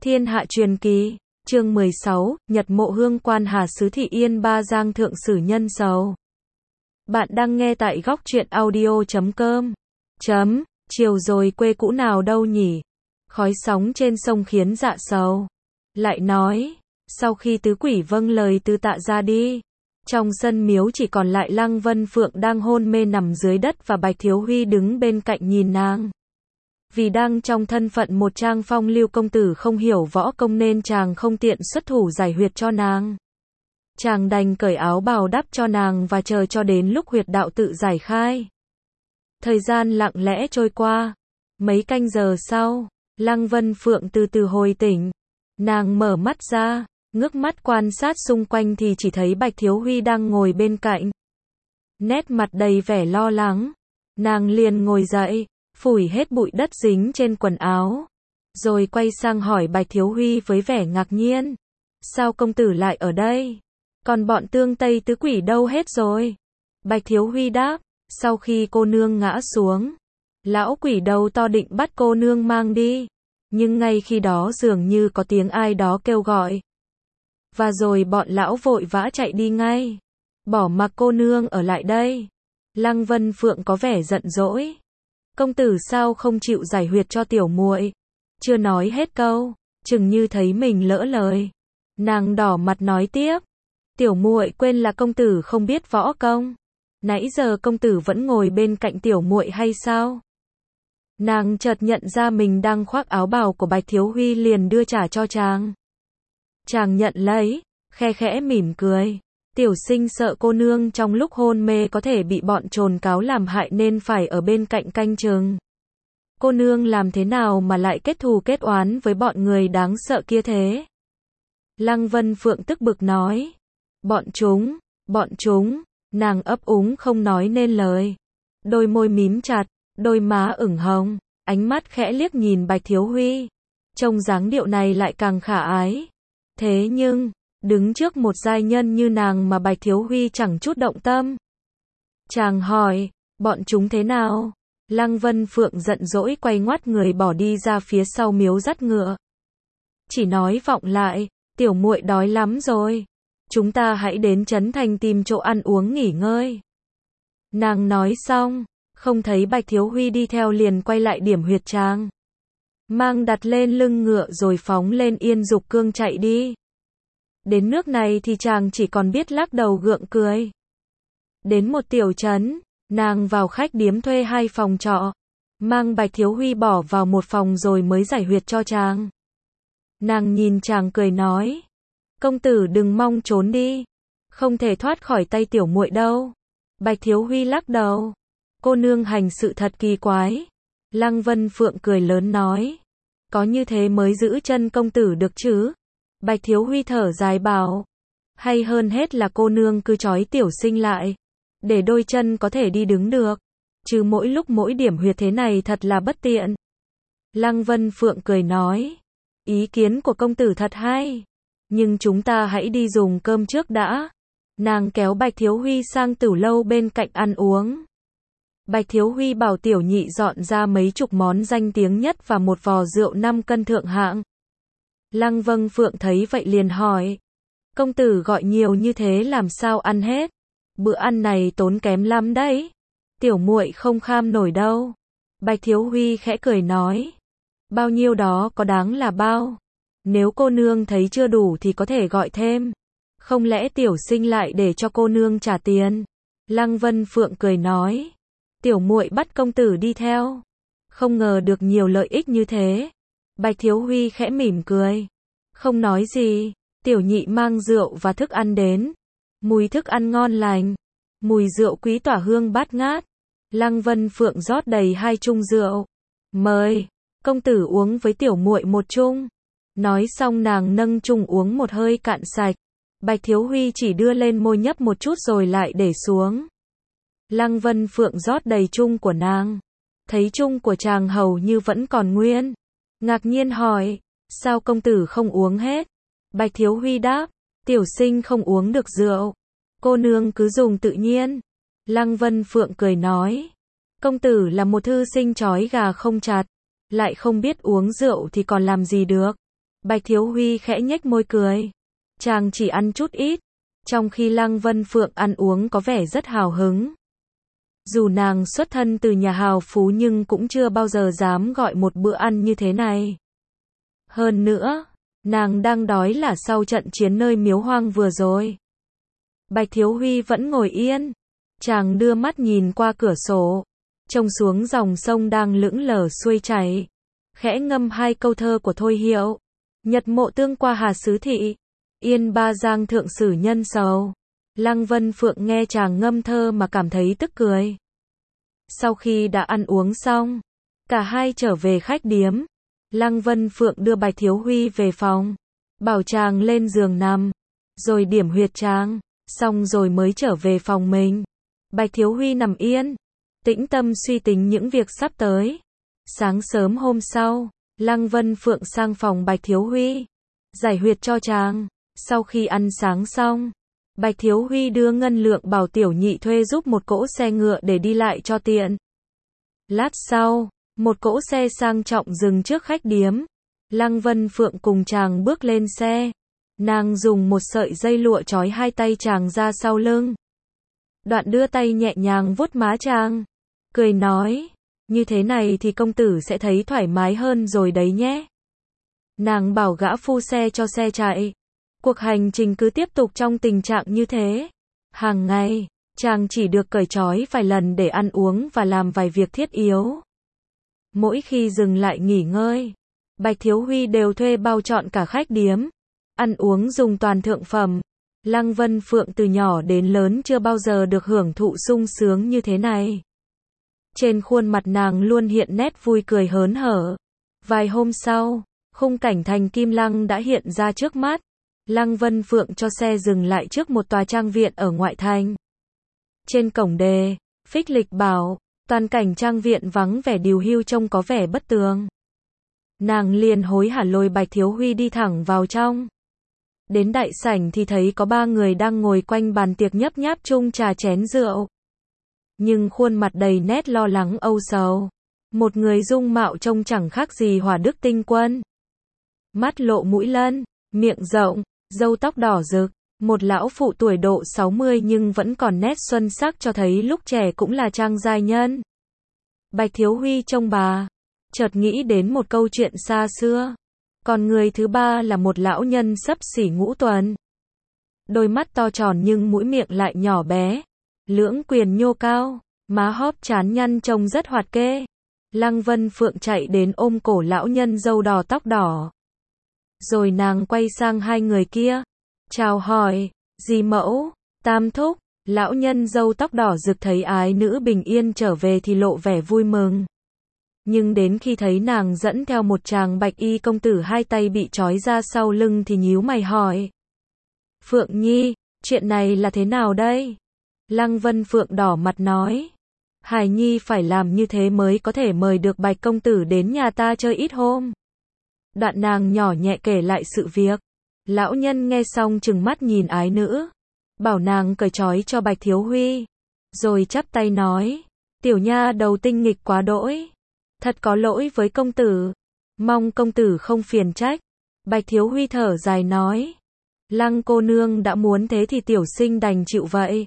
Thiên Hạ Truyền Kỳ, chương 16, Nhật Mộ Hương Quan Hà Sứ Thị Yên Ba Giang Thượng Sử Nhân Sầu. Bạn đang nghe tại góc truyện audio.com. Chiều rồi quê cũ nào đâu nhỉ? Khói sóng trên sông khiến dạ sầu. Lại nói, sau khi tứ quỷ vâng lời Tư Tạ ra đi, trong sân miếu chỉ còn lại Lăng Vân Phượng đang hôn mê nằm dưới đất và Bạch Thiếu Huy đứng bên cạnh nhìn nàng. Vì đang trong thân phận một trang phong lưu công tử không hiểu võ công nên chàng không tiện xuất thủ giải huyệt cho nàng. Chàng đành cởi áo bào đắp cho nàng và chờ cho đến lúc huyệt đạo tự giải khai. Thời gian lặng lẽ trôi qua. Mấy canh giờ sau, Lăng Vân Phượng từ từ hồi tỉnh. Nàng mở mắt ra, ngước mắt quan sát xung quanh thì chỉ thấy Bạch Thiếu Huy đang ngồi bên cạnh. Nét mặt đầy vẻ lo lắng. Nàng liền ngồi dậy, phủi hết bụi đất dính trên quần áo. Rồi quay sang hỏi Bạch Thiếu Huy với vẻ ngạc nhiên. Sao công tử lại ở đây? Còn bọn Tương Tây tứ quỷ đâu hết rồi? Bạch Thiếu Huy đáp, sau khi cô nương ngã xuống, lão quỷ đầu to định bắt cô nương mang đi. Nhưng ngay khi đó dường như có tiếng ai đó kêu gọi. Và rồi bọn lão vội vã chạy đi ngay. Bỏ mặc cô nương ở lại đây. Lăng Vân Phượng có vẻ giận dỗi. Công tử sao không chịu giải huyệt cho tiểu muội? Chưa nói hết câu, chừng như thấy mình lỡ lời. Nàng đỏ mặt nói tiếp. Tiểu muội quên là công tử không biết võ công. Nãy giờ công tử vẫn ngồi bên cạnh tiểu muội hay sao? Nàng chợt nhận ra mình đang khoác áo bào của Bạch Thiếu Huy liền đưa trả cho chàng. Chàng nhận lấy, khe khẽ mỉm cười. Tiểu sinh sợ cô nương trong lúc hôn mê có thể bị bọn trồn cáo làm hại nên phải ở bên cạnh canh chừng. Cô nương làm thế nào mà lại kết thù kết oán với bọn người đáng sợ kia thế? Lăng Vân Phượng tức bực nói. Bọn chúng, nàng ấp úng không nói nên lời. Đôi môi mím chặt, đôi má ửng hồng, ánh mắt khẽ liếc nhìn Bạch Thiếu Huy. Trông dáng điệu này lại càng khả ái. Thế nhưng, đứng trước một giai nhân như nàng mà Bạch Thiếu Huy chẳng chút động tâm. Chàng hỏi, bọn chúng thế nào? Lăng Vân Phượng giận dỗi quay ngoắt người bỏ đi ra phía sau miếu dắt ngựa. Chỉ nói vọng lại, tiểu muội đói lắm rồi. Chúng ta hãy đến trấn thành tìm chỗ ăn uống nghỉ ngơi. Nàng nói xong, không thấy Bạch Thiếu Huy đi theo liền quay lại điểm huyệt chàng. Mang đặt lên lưng ngựa rồi phóng lên Yên Dục Cương chạy đi. Đến nước này thì chàng chỉ còn biết lắc đầu gượng cười. Đến một tiểu trấn, nàng vào khách điếm thuê 2 phòng trọ. Mang Bạch Thiếu Huy bỏ vào một phòng rồi mới giải huyệt cho chàng. Nàng nhìn chàng cười nói. Công tử đừng mong trốn đi. Không thể thoát khỏi tay tiểu muội đâu. Bạch Thiếu Huy lắc đầu. Cô nương hành sự thật kỳ quái. Lăng Vân Phượng cười lớn nói. Có như thế mới giữ chân công tử được chứ? Bạch Thiếu Huy thở dài bảo. Hay hơn hết là cô nương cứ trói tiểu sinh lại. Để đôi chân có thể đi đứng được. Chứ mỗi lúc mỗi điểm huyệt thế này thật là bất tiện. Lăng Vân Phượng cười nói. Ý kiến của công tử thật hay. Nhưng chúng ta hãy đi dùng cơm trước đã. Nàng kéo Bạch Thiếu Huy sang tửu lâu bên cạnh ăn uống. Bạch Thiếu Huy bảo tiểu nhị dọn ra mấy chục món danh tiếng nhất và một vò rượu 5 cân thượng hạng. Lăng Vân Phượng thấy vậy liền hỏi. Công tử gọi nhiều như thế làm sao ăn hết? Bữa ăn này tốn kém lắm đấy. Tiểu muội không kham nổi đâu. Bạch Thiếu Huy khẽ cười nói. Bao nhiêu đó có đáng là bao. Nếu cô nương thấy chưa đủ thì có thể gọi thêm. Không lẽ tiểu sinh lại để cho cô nương trả tiền? Lăng Vân Phượng cười nói. Tiểu muội bắt công tử đi theo. Không ngờ được nhiều lợi ích như thế. Bạch Thiếu Huy khẽ mỉm cười. Không nói gì. Tiểu nhị mang rượu và thức ăn đến. Mùi thức ăn ngon lành. Mùi rượu quý tỏa hương bát ngát. Lăng Vân Phượng rót đầy 2 chung rượu. Mời, công tử uống với tiểu muội một chung. Nói xong nàng nâng chung uống một hơi cạn sạch. Bạch Thiếu Huy chỉ đưa lên môi nhấp một chút rồi lại để xuống. Lăng Vân Phượng rót đầy chung của nàng. Thấy chung của chàng hầu như vẫn còn nguyên. Ngạc nhiên hỏi, sao công tử không uống hết? Bạch Thiếu Huy đáp, tiểu sinh không uống được rượu. Cô nương cứ dùng tự nhiên. Lăng Vân Phượng cười nói, công tử là một thư sinh trói gà không chặt. Lại không biết uống rượu thì còn làm gì được. Bạch Thiếu Huy khẽ nhếch môi cười. Chàng chỉ ăn chút ít, trong khi Lăng Vân Phượng ăn uống có vẻ rất hào hứng. Dù nàng xuất thân từ nhà hào phú nhưng cũng chưa bao giờ dám gọi một bữa ăn như thế này. Hơn nữa, nàng đang đói là sau trận chiến nơi miếu hoang vừa rồi. Bạch Thiếu Huy vẫn ngồi yên. Chàng đưa mắt nhìn qua cửa sổ, trông xuống dòng sông đang lững lờ xuôi chảy. Khẽ ngâm hai câu thơ của Thôi Hiệu. Nhật mộ tương qua Hà Xứ Thị, Yên Ba Giang thượng sử nhân sầu. Lăng Vân Phượng nghe chàng ngâm thơ mà cảm thấy tức cười. Sau khi đã ăn uống xong, cả hai trở về khách điếm. Lăng Vân Phượng đưa Bạch Thiếu Huy về phòng, bảo chàng lên giường nằm, rồi điểm huyệt chàng, xong rồi mới trở về phòng mình. Bạch Thiếu Huy nằm yên, tĩnh tâm suy tính những việc sắp tới. Sáng sớm hôm sau, Lăng Vân Phượng sang phòng Bạch Thiếu Huy, giải huyệt cho chàng. Sau khi ăn sáng xong, Bạch Thiếu Huy đưa ngân lượng bảo Tiểu Nhị thuê giúp một cỗ xe ngựa để đi lại cho tiện. Lát sau, một cỗ xe sang trọng dừng trước khách điếm. Lăng Vân Phượng cùng chàng bước lên xe. Nàng dùng một sợi dây lụa trói hai tay chàng ra sau lưng. Đoạn đưa tay nhẹ nhàng vuốt má chàng, cười nói, như thế này thì công tử sẽ thấy thoải mái hơn rồi đấy nhé. Nàng bảo gã phu xe cho xe chạy. Cuộc hành trình cứ tiếp tục trong tình trạng như thế. Hàng ngày, chàng chỉ được cởi trói vài lần để ăn uống và làm vài việc thiết yếu. Mỗi khi dừng lại nghỉ ngơi, Bạch Thiếu Huy đều thuê bao trọn cả khách điếm. Ăn uống dùng toàn thượng phẩm. Lăng Vân Phượng từ nhỏ đến lớn chưa bao giờ được hưởng thụ sung sướng như thế này. Trên khuôn mặt nàng luôn hiện nét vui cười hớn hở. Vài hôm sau, khung cảnh thành Kim Lăng đã hiện ra trước mắt. Lăng Vân Phượng cho xe dừng lại trước một tòa trang viện ở ngoại thành. Trên cổng đề, phích lịch bảo, toàn cảnh trang viện vắng vẻ điều hưu trông có vẻ bất tường. Nàng liền hối hả lôi Bạch Thiếu Huy đi thẳng vào trong. Đến đại sảnh thì thấy có 3 người đang ngồi quanh bàn tiệc nhấp nháp chung trà chén rượu. Nhưng khuôn mặt đầy nét lo lắng âu sầu. Một người dung mạo trông chẳng khác gì Hỏa Đức Tinh Quân. Mắt lộ mũi lân, miệng rộng, râu tóc đỏ rực. Một lão phụ tuổi độ 60 nhưng vẫn còn nét xuân sắc cho thấy lúc trẻ cũng là trang giai nhân. Bạch Thiếu Huy trông bà, chợt nghĩ đến một câu chuyện xa xưa. Còn người thứ ba là một lão nhân xấp xỉ ngũ tuần. Đôi mắt to tròn nhưng mũi miệng lại nhỏ bé. Lưỡng quyền nhô cao, má hóp trán nhăn trông rất hoạt kê. Lăng Vân Phượng chạy đến ôm cổ lão nhân râu đỏ tóc đỏ. Rồi nàng quay sang hai người kia. Chào hỏi, dì mẫu, tam thúc. Lão nhân râu tóc đỏ rực thấy ái nữ bình yên trở về thì lộ vẻ vui mừng. Nhưng đến khi thấy nàng dẫn theo một chàng bạch y công tử hai tay bị trói ra sau lưng thì nhíu mày hỏi. Phượng Nhi, chuyện này là thế nào đây? Lăng Vân Phượng đỏ mặt nói. Hài Nhi phải làm như thế mới có thể mời được Bạch công tử đến nhà ta chơi ít hôm. Đoạn nàng nhỏ nhẹ kể lại sự việc. Lão nhân nghe xong trừng mắt nhìn ái nữ. Bảo nàng cởi trói cho Bạch Thiếu Huy. Rồi chắp tay nói. Tiểu nha đầu tinh nghịch quá đỗi. Thật có lỗi với công tử. Mong công tử không phiền trách. Bạch Thiếu Huy thở dài nói. Lăng cô nương đã muốn thế thì tiểu sinh đành chịu vậy.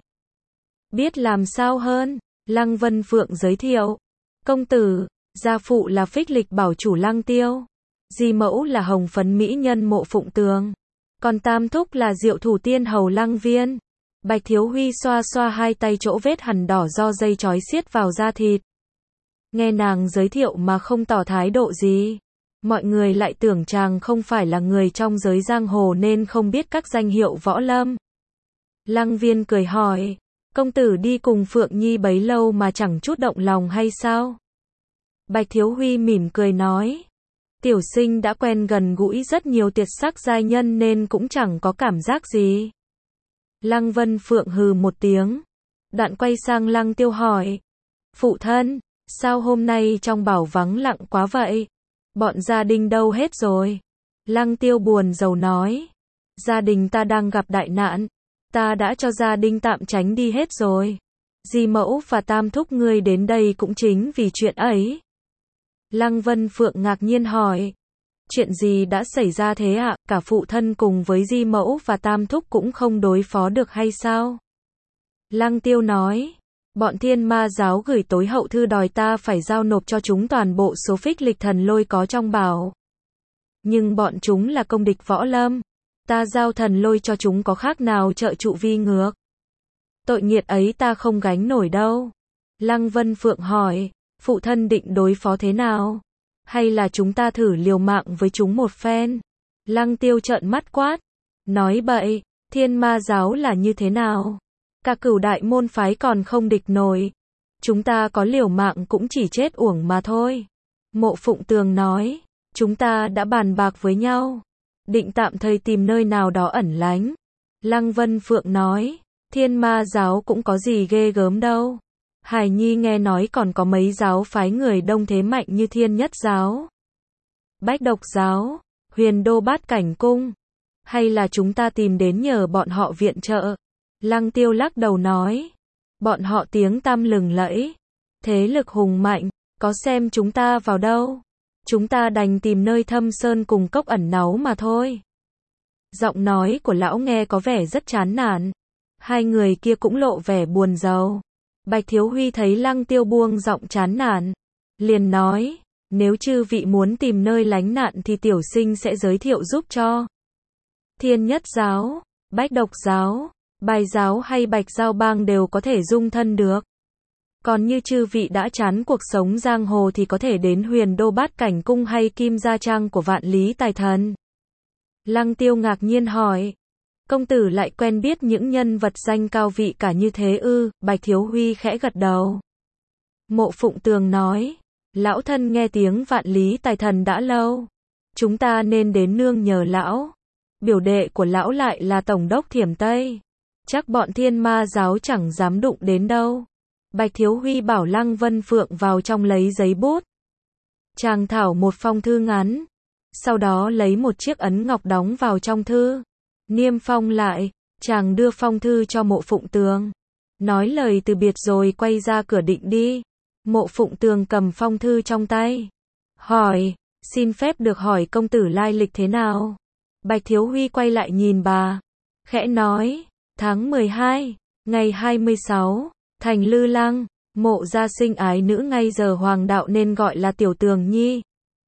Biết làm sao hơn. Lăng Vân Phượng giới thiệu. Công tử, gia phụ là phích lịch bảo chủ Lăng Tiêu. Di mẫu là hồng phấn mỹ nhân Mộ Phụng Tường. Còn tam thúc là diệu thủ tiên hầu Lăng Viên. Bạch Thiếu Huy xoa xoa hai tay chỗ vết hằn đỏ do dây trói siết vào da thịt. Nghe nàng giới thiệu mà không tỏ thái độ gì. Mọi người lại tưởng chàng không phải là người trong giới giang hồ nên không biết các danh hiệu võ lâm. Lăng Viên cười hỏi. Công tử đi cùng Phượng Nhi bấy lâu mà chẳng chút động lòng hay sao? Bạch Thiếu Huy mỉm cười nói. Tiểu sinh đã quen gần gũi rất nhiều tuyệt sắc giai nhân nên cũng chẳng có cảm giác gì. Lăng Vân Phượng hừ một tiếng. Đoạn quay sang Lăng Tiêu hỏi. Phụ thân, sao hôm nay trong bảo vắng lặng quá vậy? Bọn gia đình đâu hết rồi? Lăng Tiêu buồn rầu nói. Gia đình ta đang gặp đại nạn. Ta đã cho gia đình tạm tránh đi hết rồi. Di mẫu và tam thúc ngươi đến đây cũng chính vì chuyện ấy. Lăng Vân Phượng ngạc nhiên hỏi. Chuyện gì đã xảy ra thế ạ? Cả phụ thân cùng với di mẫu và tam thúc cũng không đối phó được hay sao? Lăng Tiêu nói, bọn thiên ma giáo gửi tối hậu thư đòi ta phải giao nộp cho chúng toàn bộ số phích lịch thần lôi có trong bảo. Nhưng bọn chúng là công địch võ lâm. Ta giao thần lôi cho chúng có khác nào trợ trụ vi ngược. Tội nghiệt ấy ta không gánh nổi đâu. Lăng Vân Phượng hỏi, phụ thân định đối phó thế nào? Hay là chúng ta thử liều mạng với chúng một phen? Lăng Tiêu trợn mắt quát, nói bậy, thiên ma giáo là như thế nào? Cả Cửu đại môn phái còn không địch nổi. Chúng ta có liều mạng cũng chỉ chết uổng mà thôi. Mộ Phụng Tường nói, chúng ta đã bàn bạc với nhau, định tạm thời tìm nơi nào đó ẩn lánh. Lăng Vân Phượng nói, thiên ma giáo cũng có gì ghê gớm đâu. Hải Nhi nghe nói còn có mấy giáo phái người đông thế mạnh như Thiên Nhất giáo, Bách Độc giáo, Huyền Đô Bát Cảnh Cung. Hay là chúng ta tìm đến nhờ bọn họ viện trợ? Lăng Tiêu lắc đầu nói, bọn họ tiếng tăm lừng lẫy, thế lực hùng mạnh, có xem chúng ta vào đâu. Chúng ta đành tìm nơi thâm sơn cùng cốc ẩn náu mà thôi. Giọng nói của lão nghe có vẻ rất chán nản. Hai người kia cũng lộ vẻ buồn rầu. Bạch Thiếu Huy thấy Lăng Tiêu buông giọng chán nản, liền nói, nếu chư vị muốn tìm nơi lánh nạn thì tiểu sinh sẽ giới thiệu giúp cho. Thiên Nhất giáo, Bách Độc giáo, Bài giáo hay Bạch Giao bang đều có thể dung thân được. Còn như chư vị đã chán cuộc sống giang hồ thì có thể đến Huyền Đô Bát Cảnh Cung hay Kim Gia Trang của Vạn Lý Tài Thần. Lăng Tiêu ngạc nhiên hỏi, công tử lại quen biết những nhân vật danh cao vị cả như thế ư? Bạch Thiếu Huy khẽ gật đầu. Mộ Phụng Tường nói, lão thân nghe tiếng Vạn Lý Tài Thần đã lâu. Chúng ta nên đến nương nhờ lão. Biểu đệ của lão lại là Tổng đốc Thiểm Tây. Chắc bọn thiên ma giáo chẳng dám đụng đến đâu. Bạch Thiếu Huy bảo Lăng Vân Phượng vào trong lấy giấy bút. Chàng thảo một phong thư ngắn. Sau đó lấy một chiếc ấn ngọc đóng vào trong thư. Niêm phong lại, chàng đưa phong thư cho Mộ Phụng Tường. Nói lời từ biệt rồi quay ra cửa định đi. Mộ Phụng Tường cầm phong thư trong tay. Hỏi, xin phép được hỏi công tử lai lịch thế nào? Bạch Thiếu Huy quay lại nhìn bà. Khẽ nói, tháng 12, ngày 26, thành Lư Lăng, Mộ gia sinh ái nữ ngay giờ hoàng đạo nên gọi là Tiểu Tường Nhi.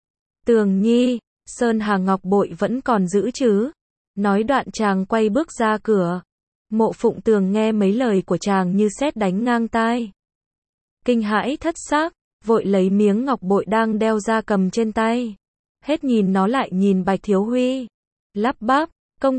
Tường Nhi, Sơn Hà Ngọc Bội vẫn còn giữ chứ? Nói đoạn chàng quay bước ra cửa. Mộ Phụng Tường nghe mấy lời của chàng như sét đánh ngang tai. Kinh hãi thất xác, vội lấy miếng ngọc bội đang đeo ra cầm trên tay. Hết nhìn nó lại nhìn Bạch Thiếu Huy. Lắp bắp,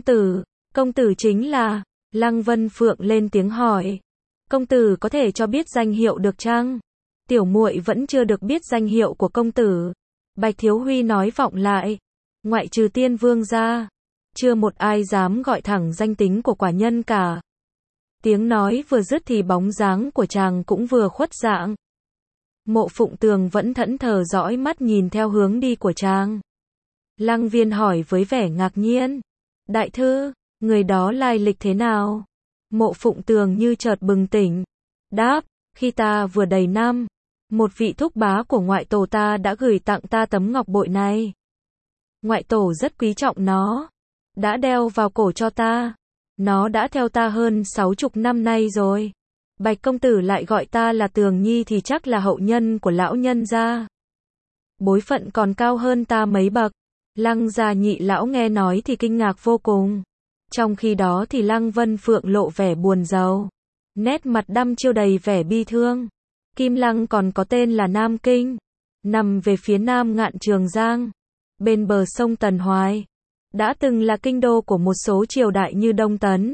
công tử chính là... Lăng Vân Phượng lên tiếng hỏi. Công tử có thể cho biết danh hiệu được chăng? Tiểu muội vẫn chưa được biết danh hiệu của công tử. Bạch Thiếu Huy nói vọng lại. Ngoại trừ Tiên Vương ra, chưa một ai dám gọi thẳng danh tính của quả nhân cả. Tiếng nói vừa dứt thì bóng dáng của chàng cũng vừa khuất dạng. Mộ Phụng Tường vẫn thẫn thờ dõi mắt nhìn theo hướng đi của chàng. Lăng Viên hỏi với vẻ ngạc nhiên. Đại thư, người đó lai lịch thế nào? Mộ Phụng Tường như chợt bừng tỉnh. Đáp, khi ta vừa đầy năm, một vị thúc bá của ngoại tổ ta đã gửi tặng ta tấm ngọc bội này. Ngoại tổ rất quý trọng nó, đã đeo vào cổ cho ta. Nó đã theo ta hơn 60 năm nay rồi. Bạch công tử lại gọi ta là Tường Nhi thì chắc là hậu nhân của lão nhân gia. Bối phận còn cao hơn ta mấy bậc. Lăng gia nhị lão nghe nói thì kinh ngạc vô cùng. Trong khi đó thì Lăng Vân Phượng lộ vẻ buồn rầu. Nét mặt đăm chiêu đầy vẻ bi thương. Kim Lăng còn có tên là Nam Kinh. Nằm về phía nam ngạn Trường Giang. Bên bờ sông Tần Hoài. Đã từng là kinh đô của một số triều đại như Đông Tấn,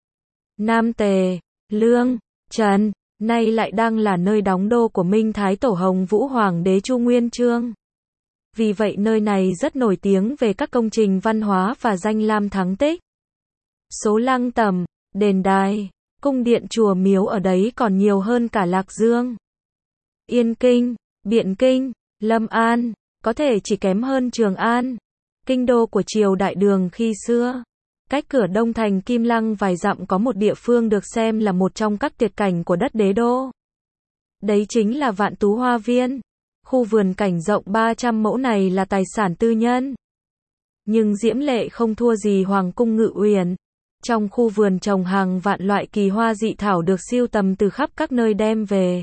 Nam Tề, Lương, Trần, nay lại đang là nơi đóng đô của Minh Thái Tổ Hồng Vũ Hoàng đế Chu Nguyên Chương. Vì vậy nơi này rất nổi tiếng về các công trình văn hóa và danh lam thắng tích. Số lăng tẩm, đền đài, cung điện chùa miếu ở đấy còn nhiều hơn cả Lạc Dương, Yên Kinh, Biện Kinh, Lâm An, có thể chỉ kém hơn Trường An, kinh đô của triều Đại Đường khi xưa. Cách cửa đông thành Kim Lăng vài dặm có một địa phương được xem là một trong các tuyệt cảnh của đất đế đô. Đấy chính là Vạn Tú Hoa Viên. Khu vườn cảnh rộng 300 mẫu này là tài sản tư nhân. Nhưng diễm lệ không thua gì Hoàng cung Ngự Uyển. Trong khu vườn trồng hàng vạn loại kỳ hoa dị thảo được sưu tầm từ khắp các nơi đem về.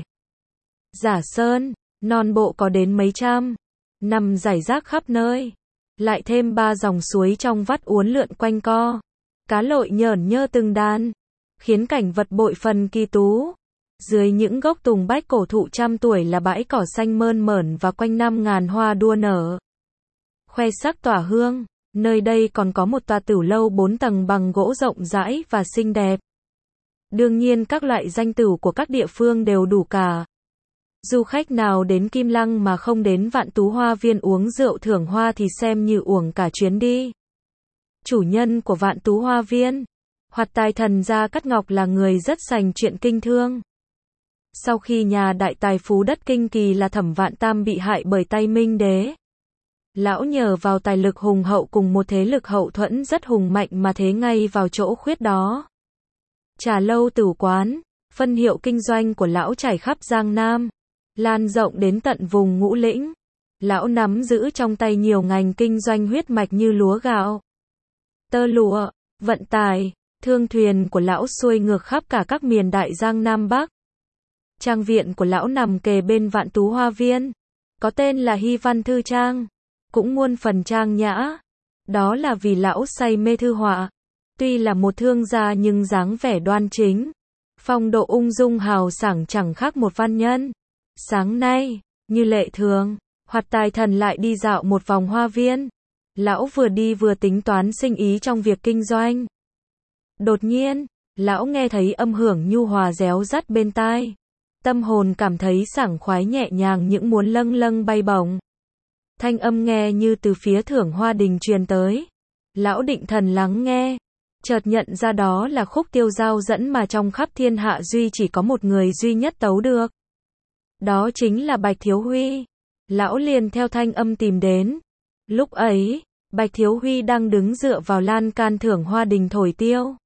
Giả sơn, non bộ có đến mấy trăm, nằm rải rác khắp nơi. Lại thêm 3 dòng suối trong vắt uốn lượn quanh co. Cá lội nhởn nhơ từng đàn, khiến cảnh vật bội phần kỳ tú. Dưới những gốc tùng bách cổ thụ trăm tuổi là bãi cỏ xanh mơn mởn và quanh năm ngàn hoa đua nở. Khoe sắc tỏa hương, nơi đây còn có một tòa tửu lâu 4 tầng bằng gỗ rộng rãi và xinh đẹp. Đương nhiên các loại danh tửu của các địa phương đều đủ cả. Du khách nào đến Kim Lăng mà không đến Vạn Tú Hoa Viên uống rượu thưởng hoa thì xem như uổng cả chuyến đi. Chủ nhân của Vạn Tú Hoa Viên, Hoạt Tài Thần Gia Cát Ngọc là người rất sành chuyện kinh thương. Sau khi nhà đại tài phú đất Kinh Kỳ là Thẩm Vạn Tam bị hại bởi tay Minh Đế, lão nhờ vào tài lực hùng hậu cùng một thế lực hậu thuẫn rất hùng mạnh mà thế ngay vào chỗ khuyết đó. Trà lâu tửu quán, phân hiệu kinh doanh của lão trải khắp Giang Nam, lan rộng đến tận vùng Ngũ Lĩnh. Lão nắm giữ trong tay nhiều ngành kinh doanh huyết mạch như lúa gạo, tơ lụa, vận tải, thương thuyền của lão xuôi ngược khắp cả các miền Đại Giang Nam Bắc. Trang viện của lão nằm kề bên Vạn Tú Hoa Viên, có tên là Hy Văn Thư Trang, cũng muôn phần trang nhã. Đó là vì lão say mê thư họa. Tuy là một thương gia nhưng dáng vẻ đoan chính, phong độ ung dung hào sảng chẳng khác một văn nhân. Sáng nay, như lệ thường, Hoạt Tài Thần lại đi dạo một vòng hoa viên. Lão vừa đi vừa tính toán sinh ý trong việc kinh doanh. Đột nhiên, lão nghe thấy âm hưởng nhu hòa réo rắt bên tai. Tâm hồn cảm thấy sảng khoái nhẹ nhàng những muốn lâng lâng bay bổng. Thanh âm nghe như từ phía Thưởng Hoa Đình truyền tới. Lão định thần lắng nghe, chợt nhận ra đó là khúc tiêu giao dẫn mà trong khắp thiên hạ duy chỉ có một người duy nhất tấu được. Đó chính là Bạch Thiếu Huy. Lão liền theo thanh âm tìm đến. Lúc ấy, Bạch Thiếu Huy đang đứng dựa vào lan can Thưởng Hoa Đình thổi tiêu.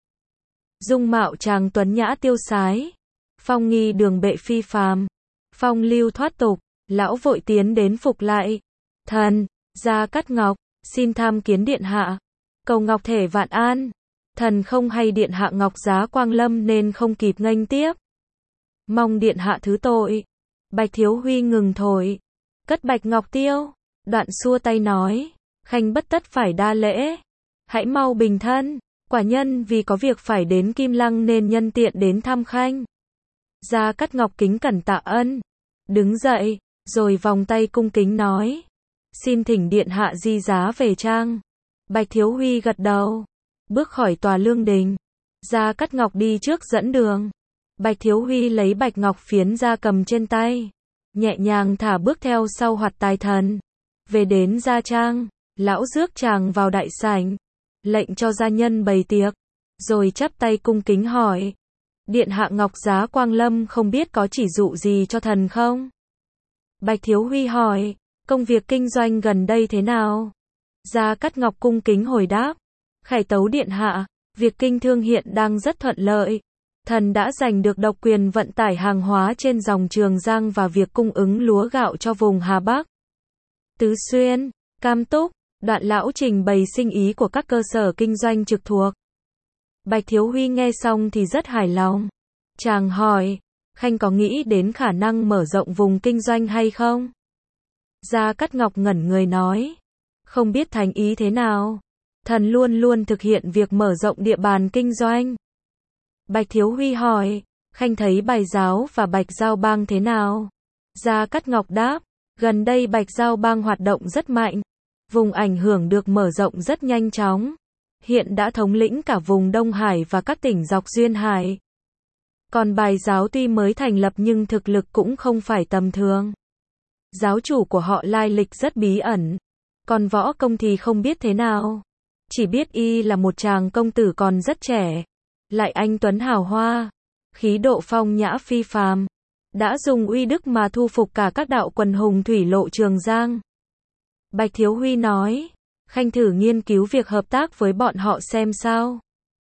Dung mạo chàng tuấn nhã tiêu sái, phong nghi đường bệ phi phàm, phong lưu thoát tục. Lão vội tiến đến phục lại. Thần, Gia Cát Ngọc, xin tham kiến điện hạ. Cầu Ngọc thể vạn an. Thần không hay điện hạ Ngọc Giá Quang Lâm nên không kịp nghênh tiếp. Mong điện hạ thứ tội. Bạch Thiếu Huy ngừng thổi, cất bạch ngọc tiêu, đoạn xua tay nói, khanh bất tất phải đa lễ. Hãy mau bình thân, quả nhân vì có việc phải đến Kim Lăng nên nhân tiện đến thăm khanh. Gia Cát Ngọc kính cẩn tạ ân, đứng dậy, rồi vòng tay cung kính nói, xin thỉnh điện hạ di giá về trang. Bạch Thiếu Huy gật đầu, bước khỏi tòa lương đình. Gia Cát Ngọc đi trước dẫn đường. Bạch Thiếu Huy lấy bạch ngọc phiến ra cầm trên tay, nhẹ nhàng thả bước theo sau Hoạt Tài Thần. Về đến gia trang, lão rước chàng vào đại sảnh, lệnh cho gia nhân bày tiệc, rồi chắp tay cung kính hỏi, điện hạ Ngọc Giá Quang Lâm không biết có chỉ dụ gì cho thần không? Bạch Thiếu Huy hỏi, công việc kinh doanh gần đây thế nào? Gia Cát Ngọc cung kính hồi đáp, khải tấu điện hạ, việc kinh thương hiện đang rất thuận lợi. Thần đã giành được độc quyền vận tải hàng hóa trên dòng Trường Giang và việc cung ứng lúa gạo cho vùng Hà Bắc, Tứ Xuyên, Cam Túc. Đoạn lão trình bày sinh ý của các cơ sở kinh doanh trực thuộc. Bạch Thiếu Huy nghe xong thì rất hài lòng. Chàng hỏi, khanh có nghĩ đến khả năng mở rộng vùng kinh doanh hay không? Gia Cát Ngọc ngẩn người nói, không biết thành ý thế nào. Thần luôn luôn thực hiện việc mở rộng địa bàn kinh doanh. Bạch Thiếu Huy hỏi, khanh thấy Bài Giáo và Bạch Giao Bang thế nào? Gia Cát Ngọc đáp, gần đây Bạch Giao Bang hoạt động rất mạnh, vùng ảnh hưởng được mở rộng rất nhanh chóng, hiện đã thống lĩnh cả vùng Đông Hải và các tỉnh dọc duyên hải. Còn Bài Giáo tuy mới thành lập nhưng thực lực cũng không phải tầm thường. Giáo chủ của họ lai lịch rất bí ẩn, còn Võ Công thì không biết thế nào. Chỉ biết y là một chàng công tử còn rất trẻ, lại anh tuấn hào hoa, khí độ phong nhã phi phàm, đã dùng uy đức mà thu phục cả các đạo quần hùng thủy lộ Trường Giang. Bạch Thiếu Huy nói, khanh thử nghiên cứu việc hợp tác với bọn họ xem sao.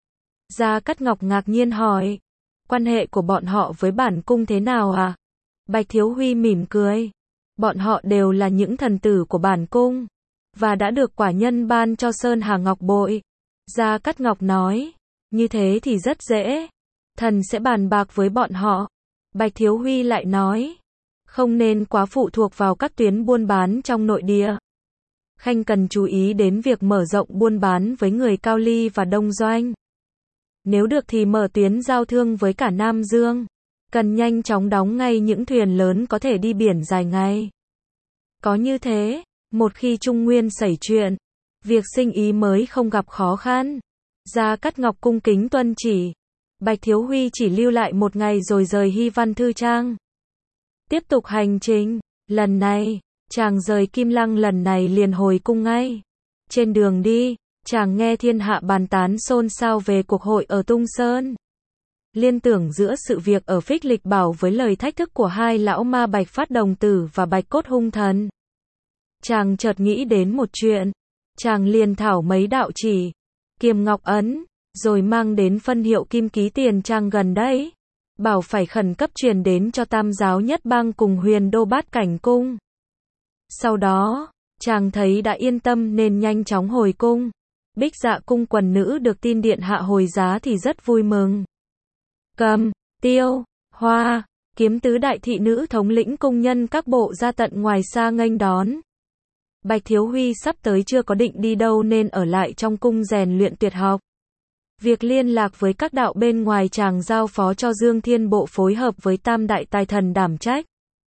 Gia Cát Ngọc ngạc nhiên hỏi, quan hệ của bọn họ với bản cung thế nào à? Bạch Thiếu Huy mỉm cười, bọn họ đều là những thần tử của bản cung. và đã được quả nhân ban cho Sơn Hà Ngọc Bội. Gia Cát Ngọc nói, như thế thì rất dễ, thần sẽ bàn bạc với bọn họ. Bạch Thiếu Huy lại nói, không nên quá phụ thuộc vào các tuyến buôn bán trong nội địa. Khanh cần chú ý đến việc mở rộng buôn bán với người Cao Ly và Đông Doanh. Nếu được thì mở tuyến giao thương với cả Nam Dương. Cần nhanh chóng đóng ngay những thuyền lớn có thể đi biển dài ngày. Có như thế, một khi Trung Nguyên xảy chuyện, việc sinh ý mới không gặp khó khăn. Gia Cát Ngọc cung kính tuân chỉ. Bạch Thiếu Huy chỉ lưu lại một ngày rồi rời Hy Văn Thư Trang. Tiếp tục hành trình. Lần này, chàng rời Kim Lăng lần này liền hồi cung ngay. Trên đường đi, chàng nghe thiên hạ bàn tán xôn xao về cuộc hội ở Tung Sơn. Liên tưởng giữa sự việc ở Phích Lịch Bảo với lời thách thức của hai lão ma Bạch Phát Đồng Tử và Bạch Cốt Hung Thần. Chàng chợt nghĩ đến một chuyện. Chàng liền thảo mấy đạo chỉ, kiềm ngọc ấn, rồi mang đến phân hiệu Kim Ký Tiền Trang gần đấy. Bảo phải khẩn cấp truyền đến cho Tam Giáo Nhất Bang cùng Huyền Đô Bát Cảnh Cung. Sau đó, chàng thấy đã yên tâm nên nhanh chóng hồi cung. Bích Dạ cung quần nữ được tin điện hạ hồi giá thì rất vui mừng. Cầm, Tiêu, Hoa, Kiếm tứ đại thị nữ thống lĩnh cung nhân các bộ ra tận ngoài xa nghênh đón. Bạch Thiếu Huy sắp tới chưa có định đi đâu nên ở lại trong cung rèn luyện tuyệt học. Việc liên lạc với các đạo bên ngoài chàng giao phó cho Dương Thiên Bộ phối hợp với Tam Đại Tài Thần đảm trách.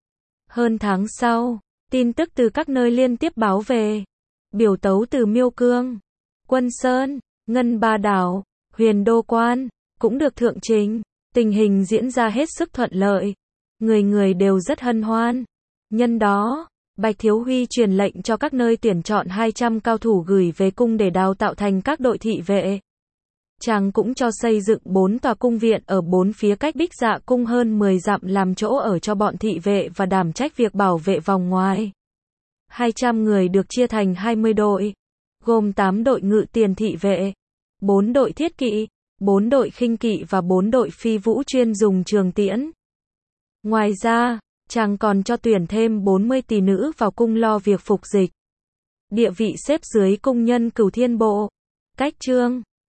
Hơn tháng sau, tin tức từ các nơi liên tiếp báo về. Biểu tấu từ Miêu Cương, Quân Sơn, Ngân Ba Đảo, Huyền Đô Quan, cũng được thượng trình. Tình hình diễn ra hết sức thuận lợi. Người người đều rất hân hoan. Nhân đó, Bạch Thiếu Huy truyền lệnh cho các nơi tuyển chọn 200 cao thủ gửi về cung để đào tạo thành các đội thị vệ. Chàng cũng cho xây dựng 4 tòa cung viện ở 4 phía cách Bích Dạ cung hơn 10 dặm làm chỗ ở cho bọn thị vệ và đảm trách việc bảo vệ vòng ngoài. 200 người được chia thành 20 đội, gồm 8 đội ngự tiền thị vệ, 4 đội thiết kỵ, 4 đội khinh kỵ và 4 đội phi vũ chuyên dùng trường tiễn. Ngoài ra, chàng còn cho tuyển thêm 40 tỷ nữ vào cung lo việc phục dịch. Địa vị xếp dưới cung nhân Cửu Thiên Bộ. Cách chương